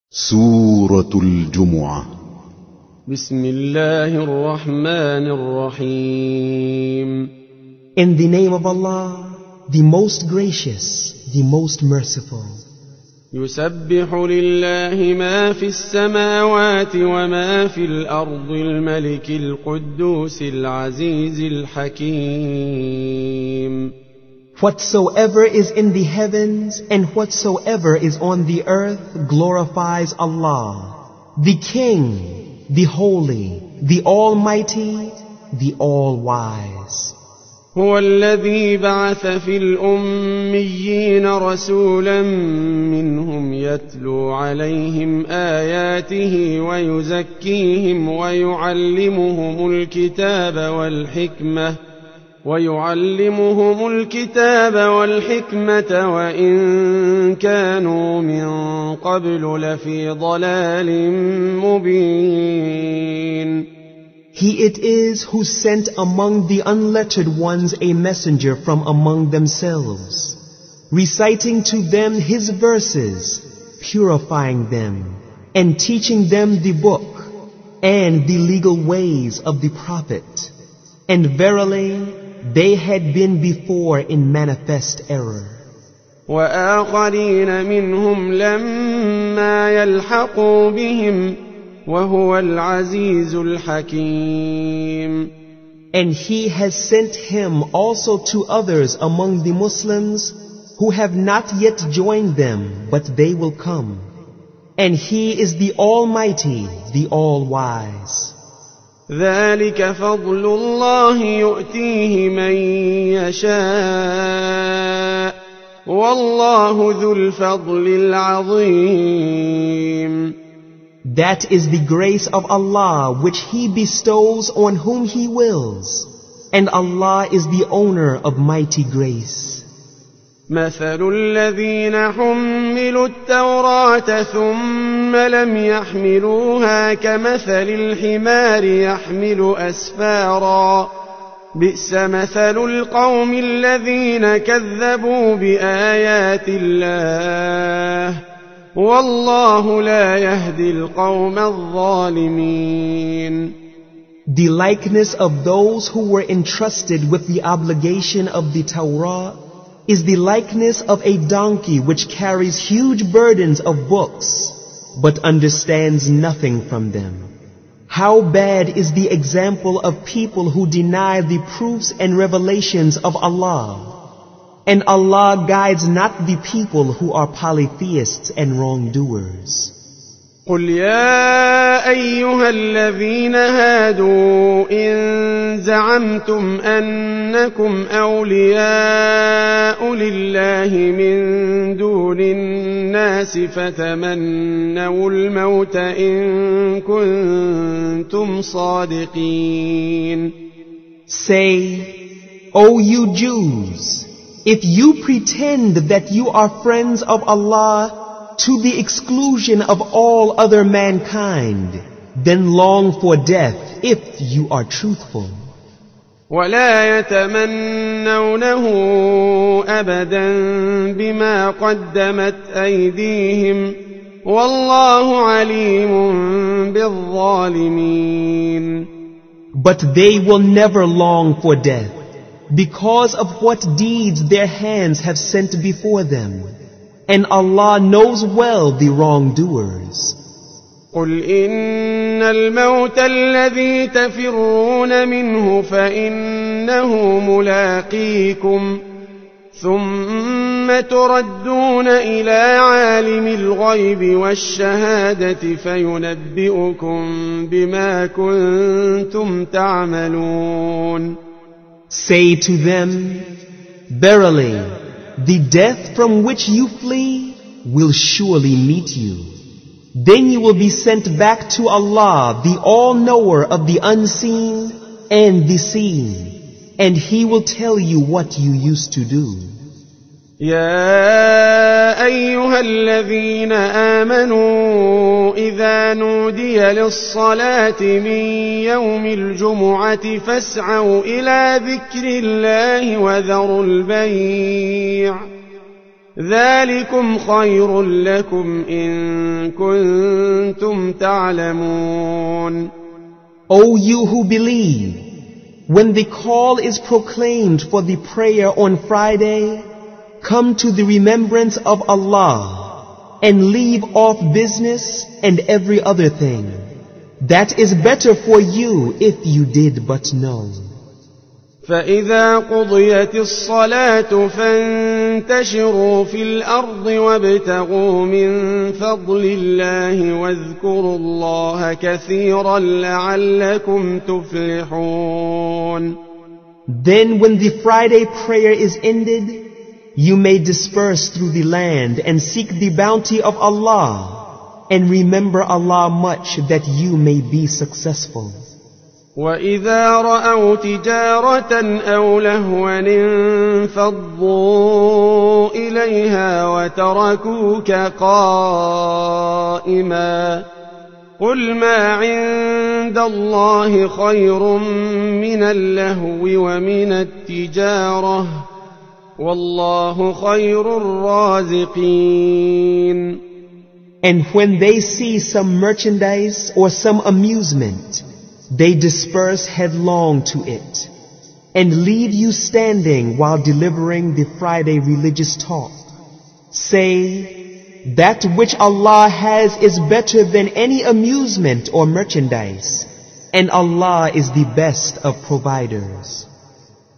سورة الجمعة. بسم الله الرحمن الرحيم. In the name of Allah, the most gracious, the most merciful. يسبح لله ما في السماوات وما في الأرض الملك القدوس العزيز الحكيم. Whatsoever is in the heavens and whatsoever is on the earth glorifies Allah, the King, the Holy, the Almighty, the All-Wise. هو الذي بعث في الأميين رسولا منهم يتلو عليهم آياته ويزكيهم ويعلمهم الكتاب والحكمة وإن كانوا من قبل لفي ضلال مبين. He it is who sent among the unlettered ones a messenger from among themselves, reciting to them his verses, purifying them, and teaching them the book and the legal ways of the Prophet. And verily, they had been before in manifest error. وآخرين منهم لما يلحقوا بهم وهو العزيز الحكيم. And he has sent him also to others among the Muslims who have not yet joined them, but they will come. And he is the Almighty, the All-Wise. ذلك فضل الله يؤتيه من يشاء والله ذو الفضل العظيم. That is the grace of Allah which He bestows on whom He wills, and Allah is the owner of mighty grace. مثل الذين حملوا التوراة ثم لم يحملوها كمثل الحمار يحمل أسفارا بئس مثل القوم الذين كذبوا بآيات الله والله لا يهدي القوم الظالمين. The likeness of those who were entrusted with the obligation of the Torah is the likeness of a donkey which carries huge burdens of books, but understands nothing from them. How bad is the example of people who deny the proofs and revelations of Allah. And Allah guides not the people who are polytheists and wrongdoers. قل يا أيها الذين هادوا إن زعمتم أنكم أولياء لله من دون الناس فتمنوا الموت إن كنتم صادقين. Say, O you Jews, if you pretend that you are friends of Allah to the exclusion of all other mankind, then long for death if you are truthful. ولا يتمنونه أبدا بما قدمت أيديهم والله عليم بالظالمين. But they will never long for death because of what deeds their hands have sent before them. And Allah knows well the wrongdoers. قل إن الموت الذي تفرون منه فإنه ملاقيكم ثم تردون إلى عالم الغيب والشهادة فينبئكم بما كنتم تعملون. Say to them, verily, the death from which you flee will surely meet you. Then you will be sent back to Allah, the all-knower of the unseen and the seen, and He will tell you what you used to do. يا أيها الذين آمنوا إذا نودي للصلاة من يوم الجمعة فاسعوا إلى ذكر الله وذروا البيع ذلكم خير لكم إن كنتم تعلمون. O you who believe, when the call is proclaimed for the prayer on Friday, come to the remembrance of Allah and leave off business and every other thing. That is better for you if you did but know. فإذا قضيت الصلاة فانتشروا في الأرض وابتغوا من فضل الله واذكروا الله كثيرا لعلكم تفلحون. Then when the Friday prayer is ended, you may disperse through the land and seek the bounty of Allah and remember Allah much that you may be successful. وَإِذَا رَأَوْا تِجَارَةً أَوْ لَهْوًا انفَضُّوا إِلَيْهَا وَتَرَكُوكَ قَائِمًا قُلْ مَا عِندَ اللَّهِ خَيْرٌ مِّنَ اللَّهْوِ وَمِنَ التِّجَارَةِ وَاللَّهُ خَيْرُ الرَّازِقِينَ. And when they see some merchandise or some amusement, they disperse headlong to it and leave you standing while delivering the Friday religious talk. Say, that which Allah has is better than any amusement or merchandise, and Allah is the best of providers.